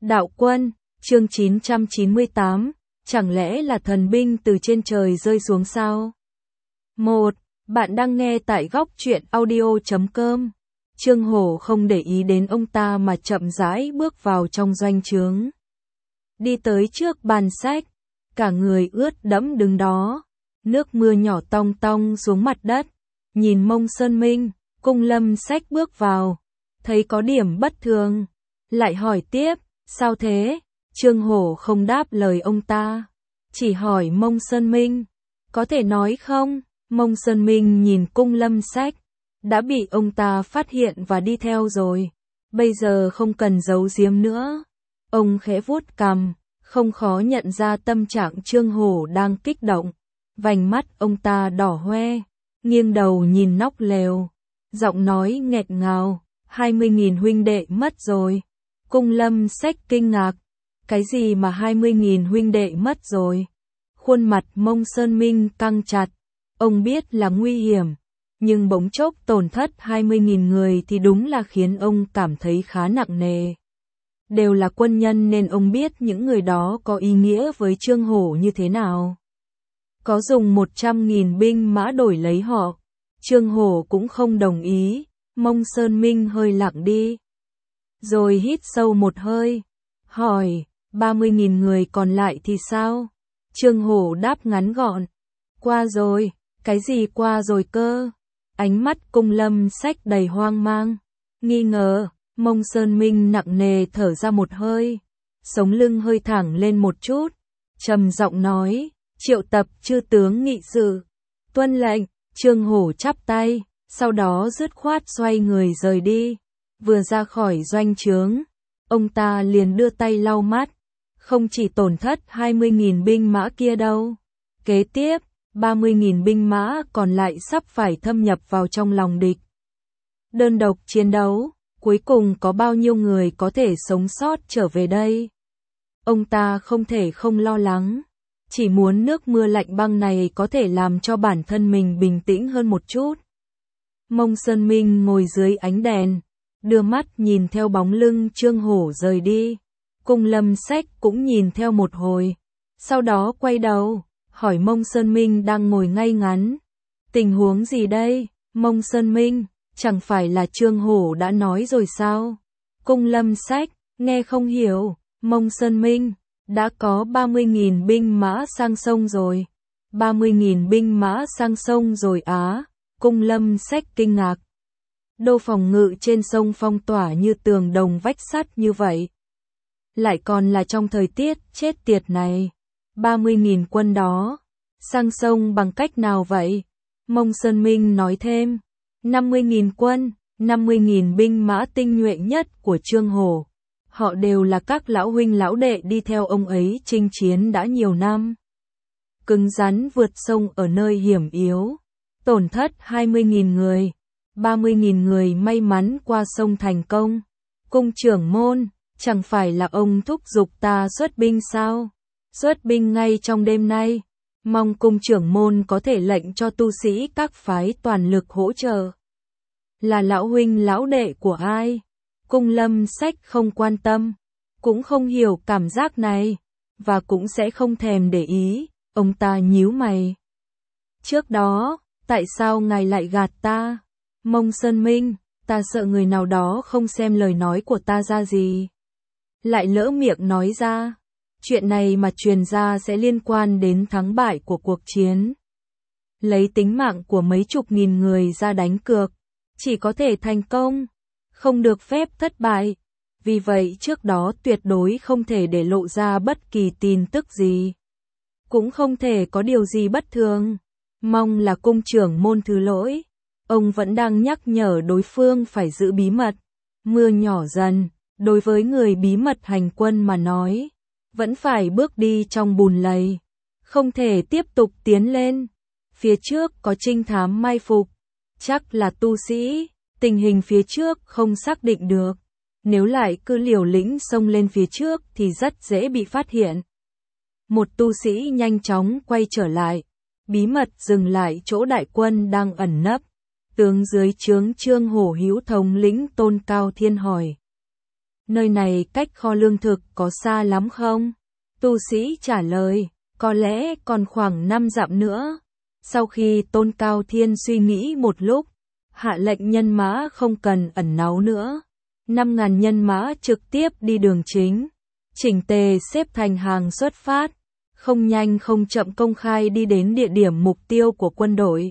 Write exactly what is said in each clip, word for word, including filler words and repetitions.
Đạo quân, chương chín trăm chín mươi tám, chẳng lẽ là thần binh từ trên trời rơi xuống sao? một. Bạn đang nghe tại góc truyện audio chấm com. Trương Hổ không để ý đến ông ta mà chậm rãi bước vào trong doanh trướng. Đi tới trước bàn sách, cả người ướt đẫm đứng đó, nước mưa nhỏ tong tong xuống mặt đất, nhìn Mông Sơn Minh, Cung Lâm Sách bước vào, thấy có điểm bất thường, lại hỏi tiếp, sao thế? Trương Hổ không đáp lời ông ta, chỉ hỏi Mông Sơn Minh, có thể nói không? Mông Sơn Minh nhìn Cung Lâm Sách, đã bị ông ta phát hiện và đi theo rồi, bây giờ không cần giấu giếm nữa. Ông khẽ vuốt cằm, không khó nhận ra tâm trạng Trương Hổ đang kích động, vành mắt ông ta đỏ hoe, nghiêng đầu nhìn nóc lều, giọng nói nghẹt ngào, hai mươi nghìn huynh đệ mất rồi. Cung Lâm Sách kinh ngạc, cái gì mà hai mươi nghìn huynh đệ mất rồi? Khuôn mặt Mông Sơn Minh căng chặt, ông biết là nguy hiểm, nhưng bỗng chốc tổn thất hai mươi nghìn người thì đúng là khiến ông cảm thấy khá nặng nề. Đều là quân nhân nên ông biết những người đó có ý nghĩa với Trương Hổ như thế nào. Có dùng một trăm nghìn binh mã đổi lấy họ, Trương Hổ cũng không đồng ý. Mông Sơn Minh hơi lặng đi, rồi hít sâu một hơi, hỏi, ba mươi nghìn người còn lại thì sao? Trương Hổ đáp ngắn gọn, qua rồi. Cái gì qua rồi cơ? Ánh mắt Cung Lâm Sách đầy hoang mang, nghi ngờ. Mông Sơn Minh nặng nề thở ra một hơi, sống lưng hơi thẳng lên một chút, trầm giọng nói, triệu tập chư tướng nghị sự. Tuân lệnh. Trương Hổ chắp tay, sau đó dứt khoát xoay người rời đi. Vừa ra khỏi doanh trướng, ông ta liền đưa tay lau mắt, không chỉ tổn thất hai mươi nghìn binh mã kia đâu. Kế tiếp, ba mươi nghìn binh mã còn lại sắp phải thâm nhập vào trong lòng địch. Đơn độc chiến đấu, cuối cùng có bao nhiêu người có thể sống sót trở về đây? Ông ta không thể không lo lắng, chỉ muốn nước mưa lạnh băng này có thể làm cho bản thân mình bình tĩnh hơn một chút. Mông Sơn Minh ngồi dưới ánh đèn, đưa mắt nhìn theo bóng lưng Trương Hổ rời đi. Cung Lâm Sách cũng nhìn theo một hồi, sau đó quay đầu, hỏi Mông Sơn Minh đang ngồi ngay ngắn. Tình huống gì đây? Mông Sơn Minh, chẳng phải là Trương Hổ đã nói rồi sao? Cung Lâm Sách, nghe không hiểu. Mông Sơn Minh, đã có ba mươi nghìn binh mã sang sông rồi. ba mươi nghìn binh mã sang sông rồi á? Cung Lâm Sách kinh ngạc. Đô phòng ngự trên sông phong tỏa như tường đồng vách sắt như vậy. Lại còn là trong thời tiết chết tiệt này. ba mươi nghìn quân đó, sang sông bằng cách nào vậy? Mông Sơn Minh nói thêm, năm mươi nghìn quân, năm mươi nghìn binh mã tinh nhuệ nhất của Trương Hổ. Họ đều là các lão huynh lão đệ đi theo ông ấy chinh chiến đã nhiều năm. Cứng rắn vượt sông ở nơi hiểm yếu, tổn thất hai mươi nghìn người, ba mươi nghìn người may mắn qua sông thành công. Cung trưởng môn, chẳng phải là ông thúc giục ta xuất binh sao? Xuất binh ngay trong đêm nay, mong cung trưởng môn có thể lệnh cho tu sĩ các phái toàn lực hỗ trợ. Là lão huynh lão đệ của ai? Cung Lâm Sách không quan tâm, cũng không hiểu cảm giác này, và cũng sẽ không thèm để ý. Ông ta nhíu mày. Trước đó, tại sao ngài lại gạt ta? Mông Sơn Minh, ta sợ người nào đó không xem lời nói của ta ra gì, lại lỡ miệng nói ra. Chuyện này mà truyền ra sẽ liên quan đến thắng bại của cuộc chiến. Lấy tính mạng của mấy chục nghìn người ra đánh cược, chỉ có thể thành công, không được phép thất bại. Vì vậy trước đó tuyệt đối không thể để lộ ra bất kỳ tin tức gì, cũng không thể có điều gì bất thường. Mong là cung trưởng môn thứ lỗi. Ông vẫn đang nhắc nhở đối phương phải giữ bí mật. Mưa nhỏ dần, đối với người bí mật hành quân mà nói, vẫn phải bước đi trong bùn lầy, không thể tiếp tục tiến lên. Phía trước có trinh thám mai phục, chắc là tu sĩ, tình hình phía trước không xác định được. Nếu lại cứ liều lĩnh xông lên phía trước thì rất dễ bị phát hiện. Một tu sĩ nhanh chóng quay trở lại, bí mật dừng lại chỗ đại quân đang ẩn nấp. Tướng dưới trướng Trương Hổ hữu thống lĩnh Tôn Cao Thiên hỏi, Nơi này cách kho lương thực có xa lắm không? Tu sĩ trả lời, có lẽ còn khoảng năm dặm nữa. Sau khi Tôn Cao Thiên suy nghĩ một lúc, hạ lệnh nhân mã không cần ẩn náu nữa. Năm ngàn nhân mã trực tiếp đi đường chính, chỉnh tề xếp thành hàng xuất phát, không nhanh không chậm công khai đi đến địa điểm mục tiêu của quân đội.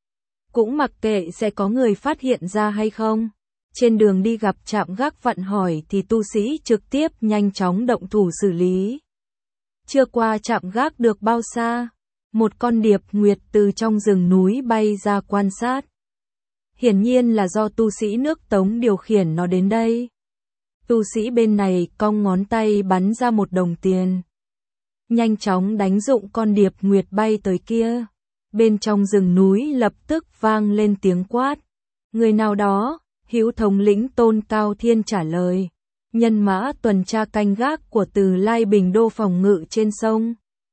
Cũng mặc kệ sẽ có người phát hiện ra hay không. Trên đường đi gặp trạm gác vặn hỏi thì tu sĩ trực tiếp nhanh chóng động thủ xử lý. Chưa qua trạm gác được bao xa, một con điệp nguyệt từ trong rừng núi bay ra quan sát. Hiển nhiên là do tu sĩ nước Tống điều khiển nó đến đây. Tu sĩ bên này cong ngón tay bắn ra một đồng tiền. Nhanh chóng đánh dụng con điệp nguyệt bay tới kia. Bên trong rừng núi lập tức vang lên tiếng quát. Người nào đó, hữu thống lĩnh Tôn Cao Thiên trả lời. Nhân mã tuần tra canh gác của Từ Lai Bình Đô phòng ngự trên sông.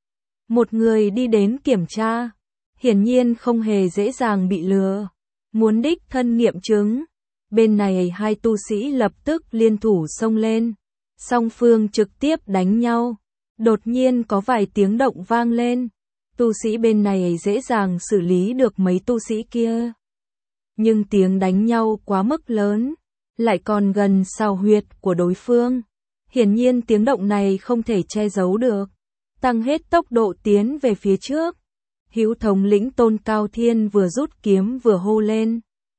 Một người đi đến kiểm tra. Hiển nhiên không hề dễ dàng bị lừa. Muốn đích thân nghiệm chứng. Bên này hai tu sĩ lập tức liên thủ xông lên. Song phương trực tiếp đánh nhau. Đột nhiên có vài tiếng động vang lên. Tu sĩ bên này dễ dàng xử lý được mấy tu sĩ kia. Nhưng tiếng đánh nhau quá mức lớn, lại còn gần sao huyệt của đối phương. Hiển nhiên tiếng động này không thể che giấu được. Tăng hết tốc độ tiến về phía trước. Hữu thống lĩnh Tôn Cao Thiên vừa rút kiếm vừa hô lên.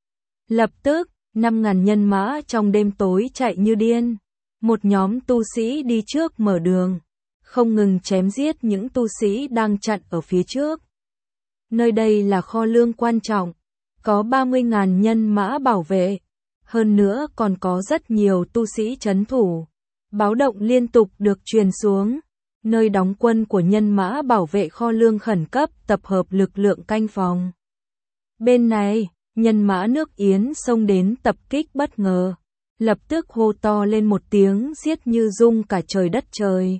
Lập tức, năm ngàn nhân mã trong đêm tối chạy như điên. Một nhóm tu sĩ đi trước mở đường, không ngừng chém giết những tu sĩ đang chặn ở phía trước. Nơi đây là kho lương quan trọng, có ba mươi ngàn nhân mã bảo vệ, hơn nữa còn có rất nhiều tu sĩ trấn thủ. Báo động liên tục được truyền xuống, nơi đóng quân của nhân mã bảo vệ kho lương khẩn cấp tập hợp lực lượng canh phòng. Bên này, nhân mã nước Yến xông đến tập kích bất ngờ, lập tức hô to lên một tiếng giết như rung cả trời đất trời.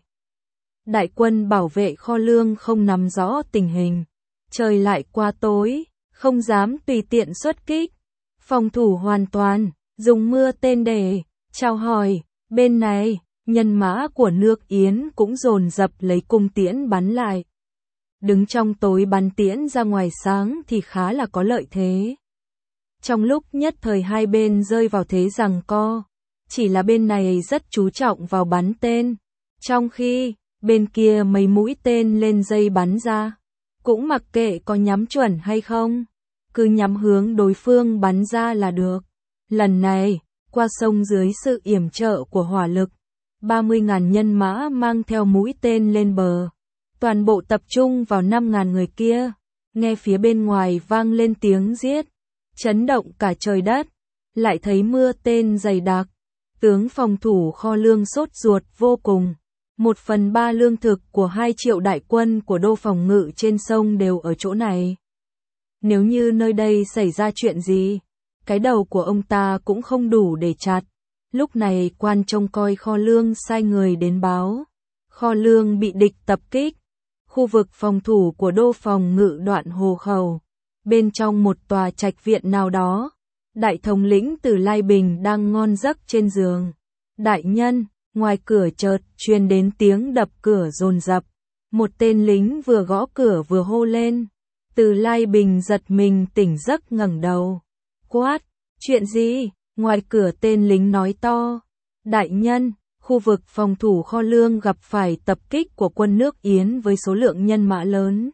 Đại quân bảo vệ kho lương không nắm rõ tình hình, trời lại qua tối, không dám tùy tiện xuất kích, phòng thủ hoàn toàn, dùng mưa tên để chào hỏi. Bên này, nhân mã của nước Yến cũng dồn dập lấy cung tiễn bắn lại. Đứng trong tối bắn tiễn ra ngoài sáng thì khá là có lợi thế. Trong lúc nhất thời hai bên rơi vào thế giằng co, chỉ là bên này rất chú trọng vào bắn tên, trong khi bên kia mấy mũi tên lên dây bắn ra, cũng mặc kệ có nhắm chuẩn hay không, cứ nhắm hướng đối phương bắn ra là được. Lần này, qua sông dưới sự yểm trợ của hỏa lực, ba mươi ngàn nhân mã mang theo mũi tên lên bờ, toàn bộ tập trung vào năm ngàn người kia. Nghe phía bên ngoài vang lên tiếng giết, chấn động cả trời đất, lại thấy mưa tên dày đặc. Tướng phòng thủ kho lương sốt ruột vô cùng. Một phần ba lương thực của hai triệu đại quân của đô phòng ngự trên sông đều ở chỗ này. Nếu như nơi đây xảy ra chuyện gì, cái đầu của ông ta cũng không đủ để chặt. Lúc này quan trông coi kho lương sai người đến báo. Kho lương bị địch tập kích. Khu vực phòng thủ của đô phòng ngự Đoạn Hồ Khẩu. Bên trong một tòa trạch viện nào đó, đại thống lĩnh Từ Lai Bình đang ngon giấc trên giường. Đại nhân, ngoài cửa chợt truyền đến tiếng đập cửa dồn dập. Một tên lính vừa gõ cửa vừa hô lên. Từ Lai Bình giật mình tỉnh giấc ngẩng đầu. Quát, chuyện gì? Ngoài cửa tên lính nói to. Đại nhân, khu vực phòng thủ kho lương gặp phải tập kích của quân nước Yến với số lượng nhân mã lớn.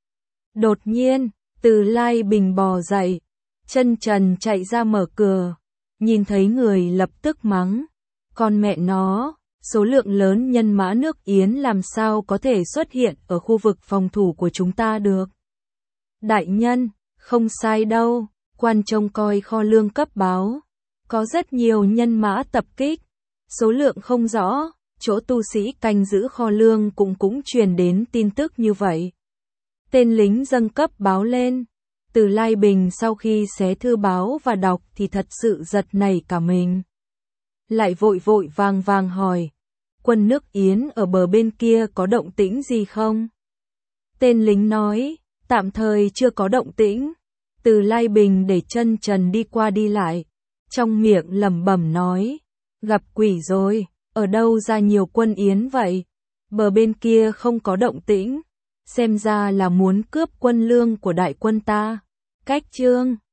Đột nhiên, Từ Lai Bình bò dậy, chân trần chạy ra mở cửa, nhìn thấy người lập tức mắng. Con mẹ nó, số lượng lớn nhân mã nước Yến làm sao có thể xuất hiện ở khu vực phòng thủ của chúng ta được. Đại nhân, không sai đâu, quan trông coi kho lương cấp báo. Có rất nhiều nhân mã tập kích, số lượng không rõ, chỗ tu sĩ canh giữ kho lương cũng cũng truyền đến tin tức như vậy. Tên lính dâng cấp báo lên. Từ Lai Bình sau khi xé thư báo và đọc thì thật sự giật nảy cả mình. Lại vội vội vàng vàng hỏi, quân nước Yến ở bờ bên kia có động tĩnh gì không? Tên lính nói, tạm thời chưa có động tĩnh. Từ Lai Bình để chân trần đi qua đi lại, trong miệng lẩm bẩm nói, gặp quỷ rồi. Ở đâu ra nhiều quân Yến vậy? Bờ bên kia không có động tĩnh, xem ra là muốn cướp quân lương của đại quân ta. Cách chương